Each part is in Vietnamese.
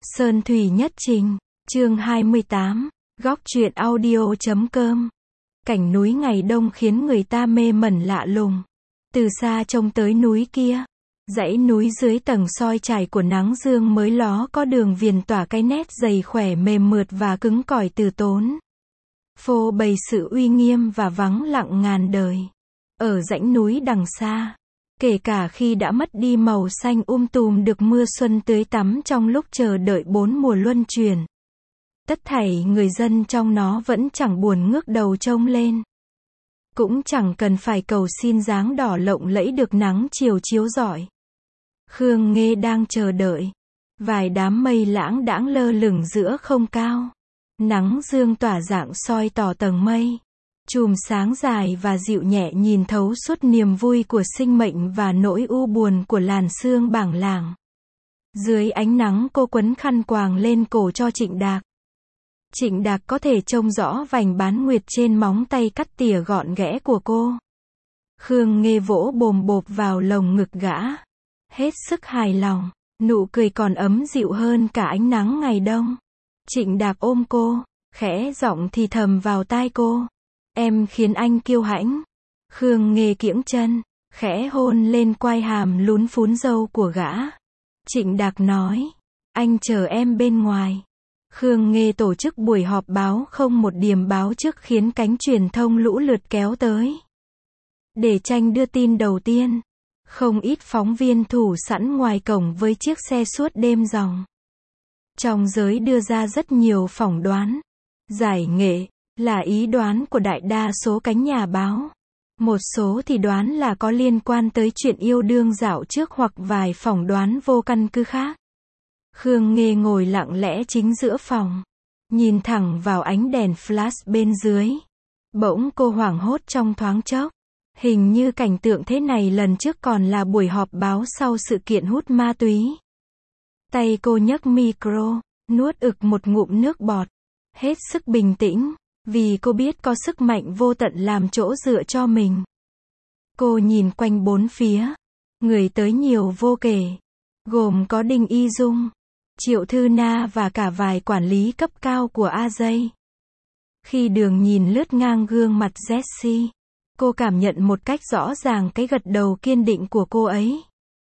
Sơn Thủy Nhất Trình, chương 28, góc truyện audio.com. Cảnh núi ngày đông khiến người ta mê mẩn lạ lùng. Từ xa trông tới núi kia, dãy núi dưới tầng soi trải của nắng dương mới ló có đường viền tỏa cái nét dày khỏe mềm mượt và cứng cỏi từ tốn. Phô bày sự uy nghiêm và vắng lặng ngàn đời. Ở dãy núi đằng xa, kể cả khi đã mất đi màu xanh tùm được mưa xuân tưới tắm trong lúc chờ đợi 4 mùa luân chuyển, tất thảy người dân trong nó vẫn chẳng buồn ngước đầu trông lên. Cũng chẳng cần phải cầu xin dáng đỏ lộng lẫy được nắng chiều chiếu rọi. Khương Nghê đang chờ đợi. Vài đám mây lãng đãng lơ lửng giữa không cao. Nắng dương tỏa dạng soi tỏ tầng mây. Chùm sáng dài và dịu nhẹ nhìn thấu suốt niềm vui của sinh mệnh và nỗi u buồn của làn sương bảng làng. Dưới ánh nắng cô quấn khăn quàng lên cổ cho Trịnh Đạc. Trịnh Đạc có thể trông rõ vành bán nguyệt trên móng tay cắt tỉa gọn ghẽ của cô. Khương Nghê vỗ bồm bộp vào lồng ngực gã. Hết sức hài lòng, nụ cười còn ấm dịu hơn cả ánh nắng ngày đông. Trịnh Đạc ôm cô, khẽ giọng thì thầm vào tai cô. Em khiến anh kiêu hãnh. Khương Nghê kiễng chân, khẽ hôn lên quai hàm lún phún râu của gã. Trịnh Đạc nói, anh chờ em bên ngoài. Khương Nghê tổ chức buổi họp báo không một điểm báo trước khiến cánh truyền thông lũ lượt kéo tới. Để tranh đưa tin đầu tiên, không ít phóng viên thủ sẵn ngoài cổng với chiếc xe suốt đêm dòng. Trong giới đưa ra rất nhiều phỏng đoán. Giải nghệ là ý đoán của đại đa số cánh nhà báo. Một số thì đoán là có liên quan tới chuyện yêu đương dạo trước hoặc vài phỏng đoán vô căn cứ khác. Khương Nghê ngồi lặng lẽ chính giữa phòng, nhìn thẳng vào ánh đèn flash bên dưới. Bỗng cô hoảng hốt trong thoáng chốc. Hình như cảnh tượng thế này lần trước còn là buổi họp báo sau sự kiện hút ma túy. Tay cô nhấc micro, nuốt ực một ngụm nước bọt. Hết sức bình tĩnh, vì cô biết có sức mạnh vô tận làm chỗ dựa cho mình. Cô nhìn quanh bốn phía. Người tới nhiều vô kể. Gồm có Đinh Y Dung, Triệu Thư Na và cả vài quản lý cấp cao của AJ. Khi Đường nhìn lướt ngang gương mặt Jessie, cô cảm nhận một cách rõ ràng cái gật đầu kiên định của cô ấy.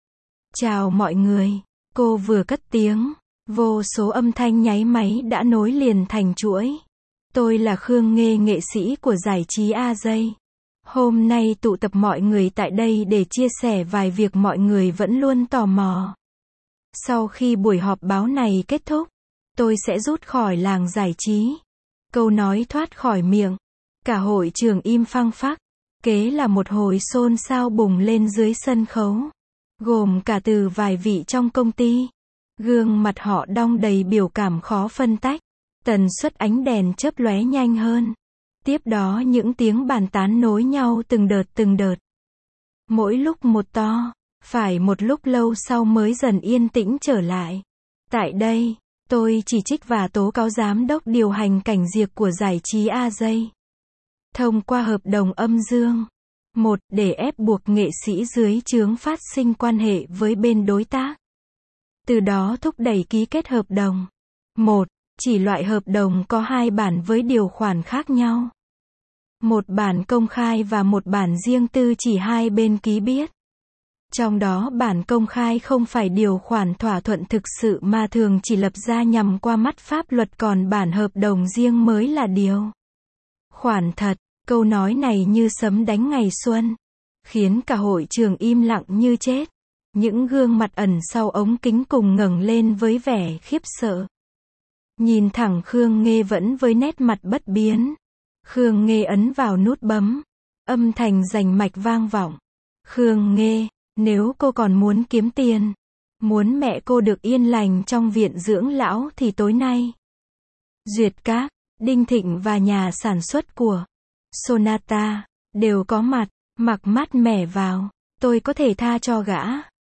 Chào mọi người, cô vừa cất tiếng, vô số âm thanh nháy máy đã nối liền thành chuỗi. Tôi là Khương Nghê, nghệ sĩ của giải trí AJ. Hôm nay tụ tập mọi người tại đây để chia sẻ vài việc mọi người vẫn luôn tò mò. Sau khi buổi họp báo này kết thúc, tôi sẽ rút khỏi làng giải trí. Câu nói thoát khỏi miệng. Cả hội trường im phăng phắc. Kế là một hồi xôn xao bùng lên dưới sân khấu. Gồm cả từ vài vị trong công ty. Gương mặt họ đong đầy biểu cảm khó phân tách. Tần suất ánh đèn chớp lóe nhanh hơn. Tiếp đó những tiếng bàn tán nối nhau từng đợt. Mỗi lúc một to. Phải một lúc lâu sau mới dần yên tĩnh trở lại. Tại đây, tôi chỉ trích và tố cáo giám đốc điều hành cảnh diệp của giải trí AJ. Thông qua hợp đồng âm dương. 1. Để ép buộc nghệ sĩ dưới trướng phát sinh quan hệ với bên đối tác. Từ đó thúc đẩy ký kết hợp đồng. 1. Chỉ loại hợp đồng có 2 bản với điều khoản khác nhau. Một bản công khai và một bản riêng tư chỉ hai bên ký biết. Trong đó bản công khai không phải điều khoản thỏa thuận thực sự mà thường chỉ lập ra nhằm qua mắt pháp luật, còn bản hợp đồng riêng mới là điều khoản thật. Câu nói này như sấm đánh ngày xuân, khiến cả hội trường im lặng như chết. Những gương mặt ẩn sau ống kính cùng ngẩng lên với vẻ khiếp sợ. Nhìn thẳng Khương Nghê vẫn với nét mặt bất biến. Khương Nghê ấn vào nút bấm. Âm thanh rành mạch vang vọng. Khương Nghê, nếu cô còn muốn kiếm tiền, muốn mẹ cô được yên lành trong viện dưỡng lão thì tối nay, Duyệt Các, Đinh Thịnh và nhà sản xuất của Sonata đều có mặt. Mặc mát mẻ vào, tôi có thể tha cho gã.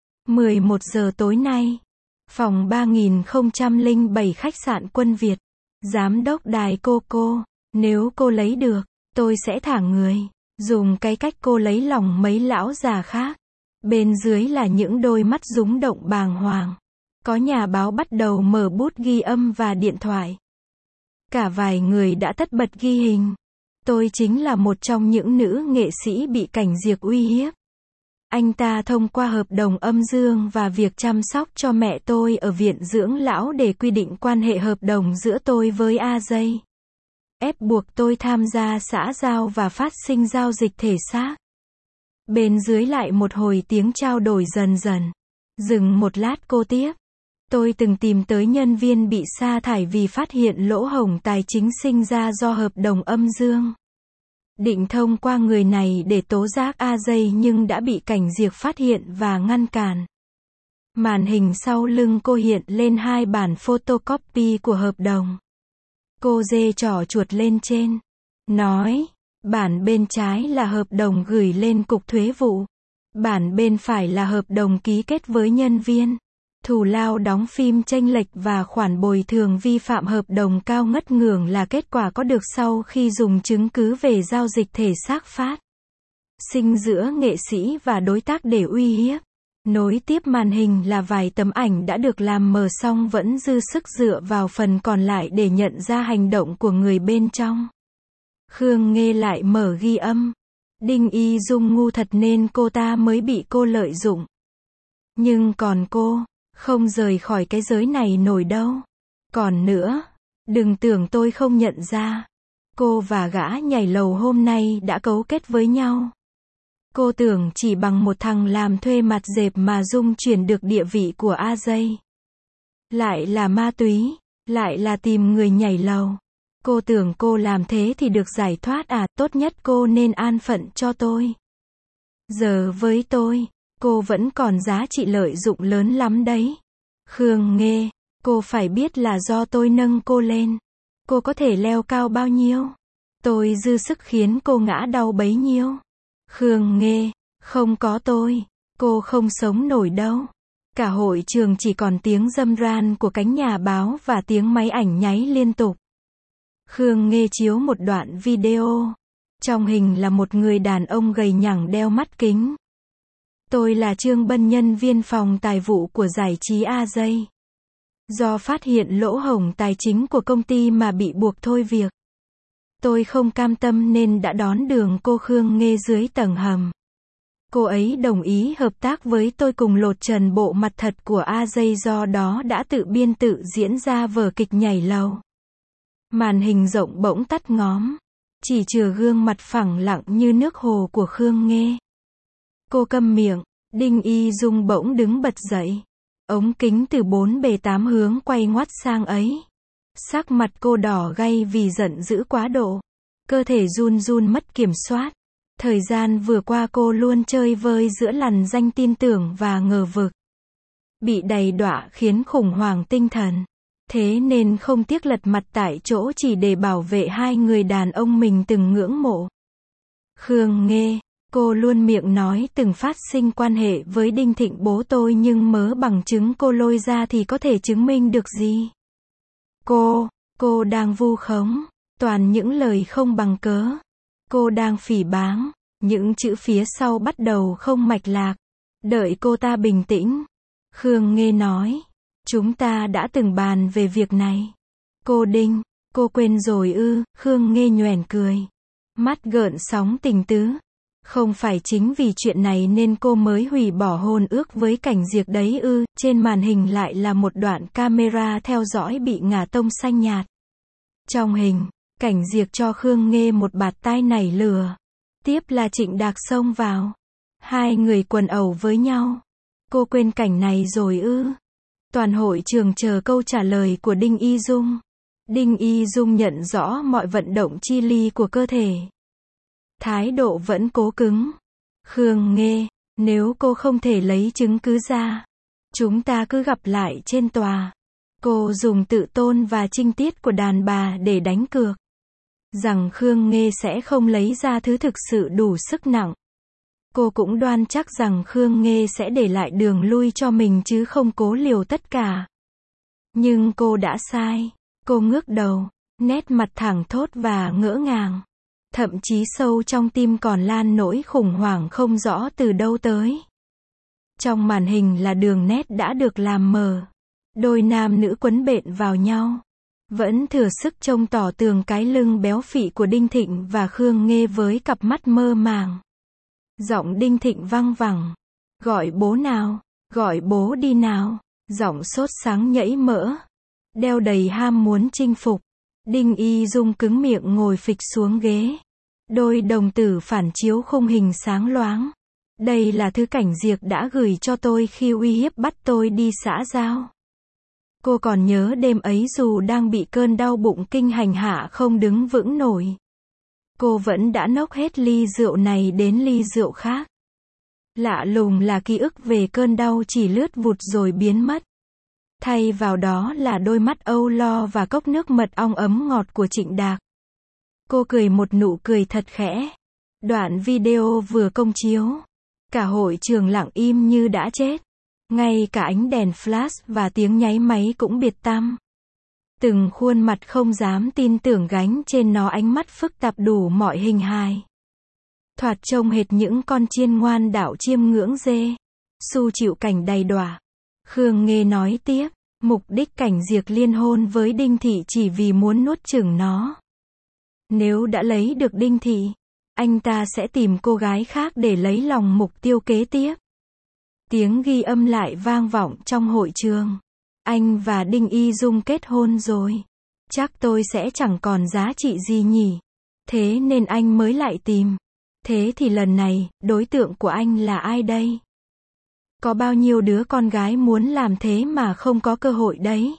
11 giờ tối nay, phòng 3007 khách sạn Quân Việt. Giám đốc đài cô, nếu cô lấy được, tôi sẽ thả người, dùng cái cách cô lấy lòng mấy lão già khác. Bên dưới là những đôi mắt rúng động bàng hoàng. Có nhà báo bắt đầu mở bút ghi âm và điện thoại. Cả vài người đã tất bật ghi hình. Tôi chính là một trong những nữ nghệ sĩ bị cảnh diệt uy hiếp. Anh ta thông qua hợp đồng âm dương và việc chăm sóc cho mẹ tôi ở viện dưỡng lão để quy định quan hệ hợp đồng giữa tôi với AJ. Ép buộc tôi tham gia xã giao và phát sinh giao dịch thể xác. Bên dưới lại một hồi tiếng trao đổi dần dần. Dừng một lát cô tiếp. Tôi từng tìm tới nhân viên bị sa thải vì phát hiện lỗ hổng tài chính sinh ra do hợp đồng âm dương. Định thông qua người này để tố giác AJ nhưng đã bị cảnh diệt phát hiện và ngăn cản. Màn hình sau lưng cô hiện lên 2 bản photocopy của hợp đồng. Cô giơ trỏ chuột lên trên. Nói, bản bên trái là hợp đồng gửi lên cục thuế vụ. Bản bên phải là hợp đồng ký kết với nhân viên. Thù lao đóng phim chênh lệch và khoản bồi thường vi phạm hợp đồng cao ngất ngưởng là kết quả có được sau khi dùng chứng cứ về giao dịch thể xác phát sinh giữa nghệ sĩ và đối tác để uy hiếp. Nối tiếp màn hình là vài tấm ảnh đã được làm mờ xong vẫn dư sức dựa vào phần còn lại để nhận ra hành động của người bên trong. Khương Nghê lại mở ghi âm. Đinh Y Dung ngu thật nên cô ta mới bị cô lợi dụng. Nhưng còn cô, không rời khỏi cái giới này nổi đâu. Còn nữa, đừng tưởng tôi không nhận ra. Cô và gã nhảy lầu hôm nay đã cấu kết với nhau. Cô tưởng chỉ bằng một thằng làm thuê mặt dẹp mà Dung chuyển được địa vị của AJ. Lại là ma túy, lại là tìm người nhảy lầu. Cô tưởng cô làm thế thì được giải thoát à, tốt nhất cô nên an phận cho tôi. Giờ với tôi, cô vẫn còn giá trị lợi dụng lớn lắm đấy. Khương Nghê, cô phải biết là do tôi nâng cô lên. Cô có thể leo cao bao nhiêu? Tôi dư sức khiến cô ngã đau bấy nhiêu. Khương Nghê, không có tôi, cô không sống nổi đâu. Cả hội trường chỉ còn tiếng râm ran của cánh nhà báo và tiếng máy ảnh nháy liên tục. Khương Nghê chiếu một đoạn video. Trong hình là một người đàn ông gầy nhẳng đeo mắt kính. Tôi là Trương Bân, nhân viên phòng tài vụ của giải trí AJ. Do phát hiện lỗ hổng tài chính của công ty mà bị buộc thôi việc. Tôi không cam tâm nên đã đón đường cô Khương Nghê dưới tầng hầm. Cô ấy đồng ý hợp tác với tôi cùng lột trần bộ mặt thật của AJ, do đó đã tự biên tự diễn ra vở kịch nhảy lầu. Màn hình rộng bỗng tắt ngóm. Chỉ chừa gương mặt phẳng lặng như nước hồ của Khương Nghê. Cô câm miệng. Đinh Y Dung bỗng đứng bật dậy. Ống kính từ 4 bề 8 hướng quay ngoắt sang ấy. Sắc mặt cô đỏ gay vì giận dữ quá độ. Cơ thể run run mất kiểm soát. Thời gian vừa qua cô luôn chơi vơi giữa lằn danh tin tưởng và ngờ vực. Bị đầy đọa khiến khủng hoảng tinh thần. Thế nên không tiếc lật mặt tại chỗ chỉ để bảo vệ 2 người đàn ông mình từng ngưỡng mộ. Khương Nghê, cô luôn miệng nói từng phát sinh quan hệ với Đinh Thịnh bố tôi, nhưng mớ bằng chứng cô lôi ra thì có thể chứng minh được gì? Cô đang vu khống, toàn những lời không bằng cớ. Cô đang phỉ báng, những chữ phía sau bắt đầu không mạch lạc. Đợi cô ta bình tĩnh. Khương Nghê nói, chúng ta đã từng bàn về việc này. Cô Đinh, cô quên rồi ư? Khương Nghê nhoẻn cười. Mắt gợn sóng tình tứ. Không phải chính vì chuyện này nên cô mới hủy bỏ hôn ước với Cảnh Diệp đấy ư? Trên màn hình lại là một đoạn camera theo dõi bị ngả tông xanh nhạt. Trong hình, Cảnh Diệp cho Khương Nghê một bạt tai nảy lửa. Tiếp là Trịnh Đạc xông vào. 2 người quần ẩu với nhau. Cô quên cảnh này rồi ư? Toàn hội trường chờ câu trả lời của Đinh Y Dung. Đinh Y Dung nhận rõ mọi vận động chi li của cơ thể. Thái độ vẫn cố cứng. Khương Nghê, nếu cô không thể lấy chứng cứ ra, chúng ta cứ gặp lại trên tòa. Cô dùng tự tôn và trinh tiết của đàn bà để đánh cược rằng Khương Nghê sẽ không lấy ra thứ thực sự đủ sức nặng. Cô cũng đoan chắc rằng Khương Nghê sẽ để lại đường lui cho mình chứ không cố liều tất cả. Nhưng cô đã sai. Cô ngước đầu, nét mặt thẳng thốt và ngỡ ngàng. Thậm chí sâu trong tim còn lan nỗi khủng hoảng không rõ từ đâu tới. Trong màn hình là đường nét đã được làm mờ. Đôi nam nữ quấn bện vào nhau. Vẫn thừa sức trông tỏ tường cái lưng béo phì của Đinh Thịnh và Khương Nghê với cặp mắt mơ màng. Giọng Đinh Thịnh văng vẳng. Gọi bố nào, gọi bố đi nào. Giọng sốt sáng nhẫy mỡ. Đeo đầy ham muốn chinh phục. Đinh Y Dung cứng miệng ngồi phịch xuống ghế. Đôi đồng tử phản chiếu khung hình sáng loáng. Đây là thứ Cảnh Diệc đã gửi cho tôi khi uy hiếp bắt tôi đi xã giao. Cô còn nhớ đêm ấy dù đang bị cơn đau bụng kinh hành hạ không đứng vững nổi. Cô vẫn đã nốc hết ly rượu này đến ly rượu khác. Lạ lùng là ký ức về cơn đau chỉ lướt vụt rồi biến mất. Thay vào đó là đôi mắt âu lo và cốc nước mật ong ấm ngọt của Trịnh Đạc. Cô cười một nụ cười thật khẽ. Đoạn video vừa công chiếu. Cả hội trường lặng im như đã chết. Ngay cả ánh đèn flash và tiếng nháy máy cũng biệt tăm. Từng khuôn mặt không dám tin tưởng gánh trên nó ánh mắt phức tạp đủ mọi hình hài. Thoạt trông hệt những con chiên ngoan đạo chiêm ngưỡng dê. Su chịu cảnh đầy đọa. Khương Nghê nói tiếp, mục đích Cảnh Diệc liên hôn với Đinh Thị chỉ vì muốn nuốt chửng nó. Nếu đã lấy được Đinh Thị, anh ta sẽ tìm cô gái khác để lấy lòng mục tiêu kế tiếp. Tiếng ghi âm lại vang vọng trong hội trường. Anh và Đinh Y Dung kết hôn rồi. Chắc tôi sẽ chẳng còn giá trị gì nhỉ. Thế nên anh mới lại tìm. Thế thì lần này, đối tượng của anh là ai đây? Có bao nhiêu đứa con gái muốn làm thế mà không có cơ hội đấy?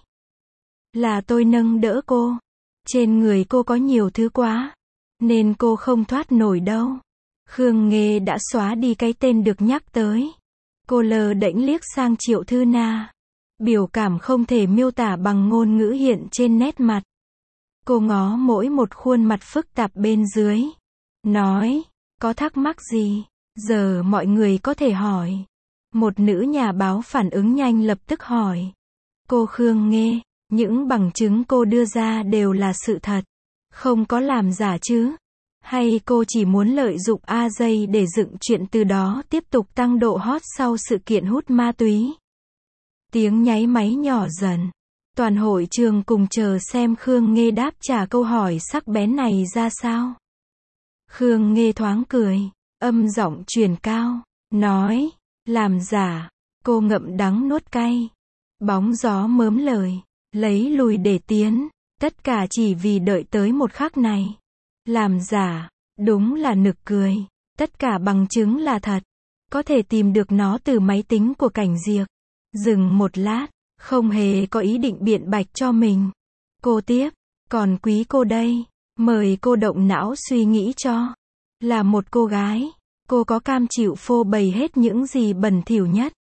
Là tôi nâng đỡ cô. Trên người cô có nhiều thứ quá. Nên cô không thoát nổi đâu. Khương Nghê đã xóa đi cái tên được nhắc tới. Cô lờ đễnh liếc sang Triệu Thư Na. Biểu cảm không thể miêu tả bằng ngôn ngữ hiện trên nét mặt. Cô ngó mỗi một khuôn mặt phức tạp bên dưới. Nói, có thắc mắc gì? Giờ mọi người có thể hỏi. Một nữ nhà báo phản ứng nhanh lập tức hỏi. Cô Khương Nghê, những bằng chứng cô đưa ra đều là sự thật. Không có làm giả chứ? Hay cô chỉ muốn lợi dụng AJ để dựng chuyện từ đó tiếp tục tăng độ hot sau sự kiện hút ma túy? Tiếng nháy máy nhỏ dần. Toàn hội trường cùng chờ xem Khương Nghê đáp trả câu hỏi sắc bén này ra sao. Khương Nghê thoáng cười, âm giọng truyền cao, nói, làm giả. Cô ngậm đắng nuốt cay. Bóng gió mớm lời, lấy lùi để tiến, tất cả chỉ vì đợi tới một khắc này. Làm giả, đúng là nực cười. Tất cả bằng chứng là thật. Có thể tìm được nó từ máy tính của Cảnh Diệc. Dừng một lát, không hề có ý định biện bạch cho mình. Cô tiếp, còn quý cô đây, mời cô động não suy nghĩ cho. Là một cô gái, cô có cam chịu phô bày hết những gì bẩn thỉu nhất,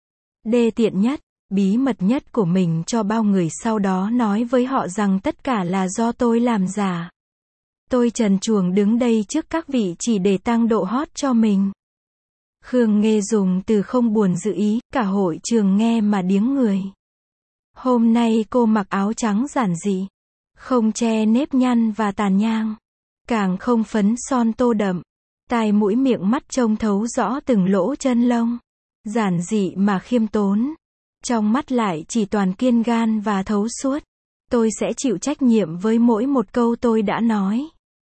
đê tiện nhất, bí mật nhất của mình cho bao người, sau đó nói với họ rằng tất cả là do tôi làm giả. Tôi trần truồng đứng đây trước các vị chỉ để tăng độ hot cho mình. Khương Nghê dùng từ không buồn dự ý, cả hội trường nghe mà điếng người. Hôm nay cô mặc áo trắng giản dị, không che nếp nhăn và tàn nhang, càng không phấn son tô đậm, tai mũi miệng mắt trông thấu rõ từng lỗ chân lông, giản dị mà khiêm tốn. Trong mắt lại chỉ toàn kiên gan và thấu suốt. Tôi sẽ chịu trách nhiệm với mỗi một câu tôi đã nói.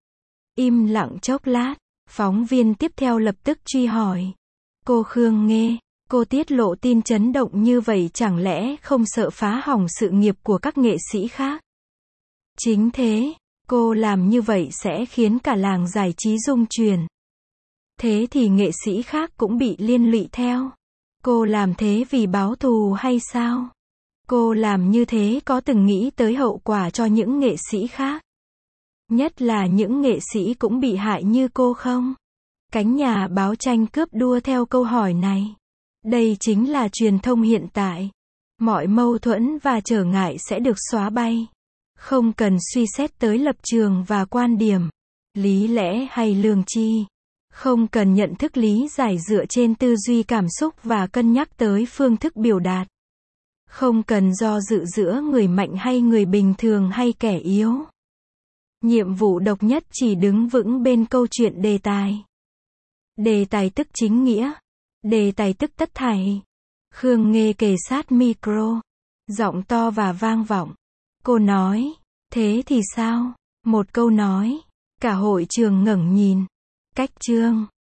Im lặng chốc lát, phóng viên tiếp theo lập tức truy hỏi. Cô Khương Nghê, cô tiết lộ tin chấn động như vậy chẳng lẽ không sợ phá hỏng sự nghiệp của các nghệ sĩ khác? Chính thế, cô làm như vậy sẽ khiến cả làng giải trí rung chuyển. Thế thì nghệ sĩ khác cũng bị liên lụy theo. Cô làm thế vì báo thù hay sao? Cô làm như thế có từng nghĩ tới hậu quả cho những nghệ sĩ khác? Nhất là những nghệ sĩ cũng bị hại như cô không? Cánh nhà báo tranh cướp đua theo câu hỏi này. Đây chính là truyền thông hiện tại. Mọi mâu thuẫn và trở ngại sẽ được xóa bay. Không cần suy xét tới lập trường và quan điểm, lý lẽ hay lương tri. Không cần nhận thức lý giải dựa trên tư duy cảm xúc và cân nhắc tới phương thức biểu đạt. Không cần do dự giữa người mạnh hay người bình thường hay kẻ yếu. Nhiệm vụ độc nhất chỉ đứng vững bên câu chuyện đề tài. Đề tài tức chính nghĩa. Đề tài tức tất thảy. Khương Nghê kề sát micro. Giọng to và vang vọng. Cô nói. Thế thì sao? Một câu nói. Cả hội trường ngẩng nhìn. Cách Trương.